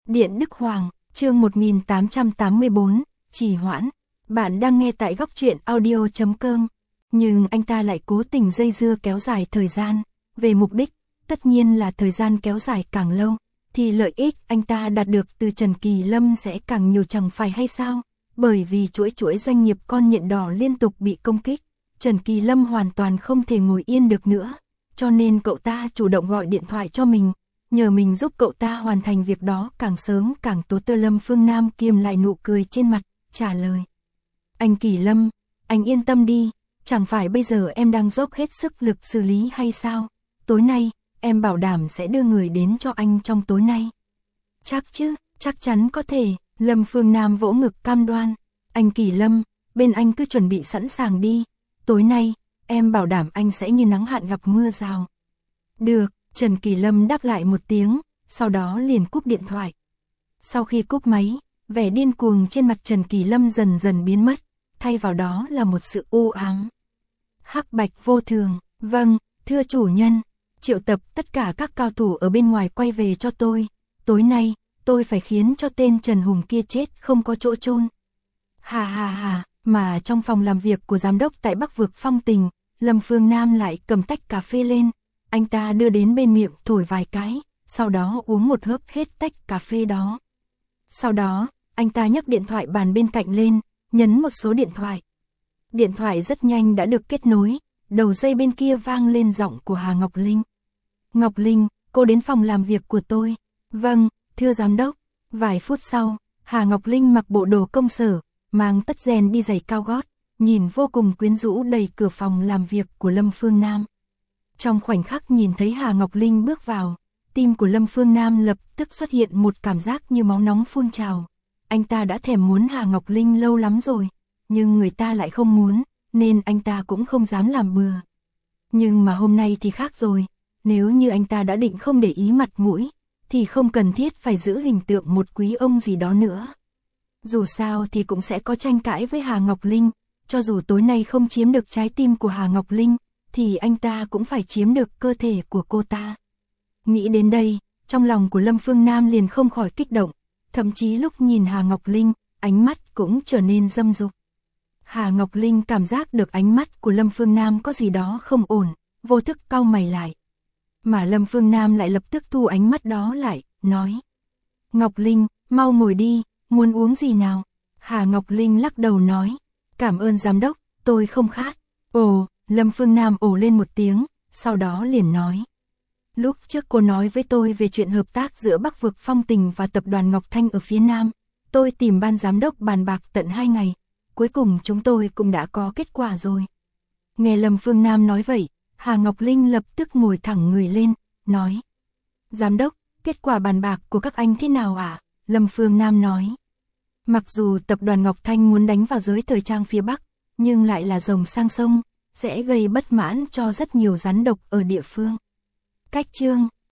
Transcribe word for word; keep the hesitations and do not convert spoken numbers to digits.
Điện Đức Hoàng, chương một nghìn tám trăm tám mươi tư, trì hoãn. Bạn đang nghe tại góc truyện audio chấm com. Nhưng anh ta lại cố tình dây dưa kéo dài thời gian. Về mục đích, tất nhiên là thời gian kéo dài càng lâu, thì lợi ích anh ta đạt được từ Trần Kỳ Lâm sẽ càng nhiều chẳng phải hay sao? Bởi vì chuỗi chuỗi doanh nghiệp con nhện đỏ liên tục bị công kích, Trần Kỳ Lâm hoàn toàn không thể ngồi yên được nữa. Cho nên cậu ta chủ động gọi điện thoại cho mình, nhờ mình giúp cậu ta hoàn thành việc đó càng sớm càng tốt. Tơ Lâm Phương Nam kiềm lại nụ cười trên mặt, trả lời. Anh Kỳ Lâm, anh yên tâm đi, chẳng phải bây giờ em đang dốc hết sức lực xử lý hay sao? Tối nay, em bảo đảm sẽ đưa người đến cho anh trong tối nay. Chắc chứ, chắc chắn có thể, Lâm Phương Nam vỗ ngực cam đoan. Anh Kỳ Lâm, bên anh cứ chuẩn bị sẵn sàng đi, tối nay, em bảo đảm anh sẽ như nắng hạn gặp mưa rào. Được, Trần Kỳ Lâm đáp lại một tiếng, sau đó liền cúp điện thoại. Sau khi cúp máy, vẻ điên cuồng trên mặt Trần Kỳ Lâm dần dần biến mất, thay vào đó là một sự u ám. Hắc bạch vô thường, vâng, thưa chủ nhân, triệu tập tất cả các cao thủ ở bên ngoài quay về cho tôi, tối nay, tôi phải khiến cho tên Trần Hùng kia chết không có chỗ chôn. Hà hà hà, mà trong phòng làm việc của giám đốc tại Bắc Vực Phong Tình, Lâm Phương Nam lại cầm tách cà phê lên, anh ta đưa đến bên miệng thổi vài cái, sau đó uống một hớp hết tách cà phê đó. Sau đó, anh ta nhấc điện thoại bàn bên cạnh lên, nhấn một số điện thoại. Điện thoại rất nhanh đã được kết nối, đầu dây bên kia vang lên giọng của Hà Ngọc Linh. Ngọc Linh, cô đến phòng làm việc của tôi. Vâng, thưa giám đốc. Vài phút sau, Hà Ngọc Linh mặc bộ đồ công sở, mang tất rèn đi giày cao gót, nhìn vô cùng quyến rũ đẩy cửa phòng làm việc của Lâm Phương Nam. Trong khoảnh khắc nhìn thấy Hà Ngọc Linh bước vào, tim của Lâm Phương Nam lập tức xuất hiện một cảm giác như máu nóng phun trào. Anh ta đã thèm muốn Hà Ngọc Linh lâu lắm rồi, nhưng người ta lại không muốn, nên anh ta cũng không dám làm bừa. Nhưng mà hôm nay thì khác rồi, nếu như anh ta đã định không để ý mặt mũi, thì không cần thiết phải giữ hình tượng một quý ông gì đó nữa. Dù sao thì cũng sẽ có tranh cãi với Hà Ngọc Linh, cho dù tối nay không chiếm được trái tim của Hà Ngọc Linh, thì anh ta cũng phải chiếm được cơ thể của cô ta. Nghĩ đến đây, trong lòng của Lâm Phương Nam liền không khỏi kích động, thậm chí lúc nhìn Hà Ngọc Linh, ánh mắt cũng trở nên dâm dục. Hà Ngọc Linh cảm giác được ánh mắt của Lâm Phương Nam có gì đó không ổn, vô thức cau mày lại. Mà Lâm Phương Nam lại lập tức thu ánh mắt đó lại, nói. Ngọc Linh, mau ngồi đi, muốn uống gì nào? Hà Ngọc Linh lắc đầu nói. Cảm ơn giám đốc, tôi không khát. Ồ, Lâm Phương Nam ồ lên một tiếng, sau đó liền nói. Lúc trước cô nói với tôi về chuyện hợp tác giữa Bắc Vực Phong Tình và tập đoàn Ngọc Thanh ở phía Nam. Tôi tìm ban giám đốc bàn bạc tận hai ngày. Cuối cùng chúng tôi cũng đã có kết quả rồi. Nghe Lâm Phương Nam nói vậy, Hà Ngọc Linh lập tức ngồi thẳng người lên, nói. Giám đốc, kết quả bàn bạc của các anh thế nào ạ? À? Lâm Phương Nam nói. Mặc dù tập đoàn Ngọc Thanh muốn đánh vào giới thời trang phía Bắc, nhưng lại là rồng sang sông, sẽ gây bất mãn cho rất nhiều rắn độc ở địa phương. Cách chương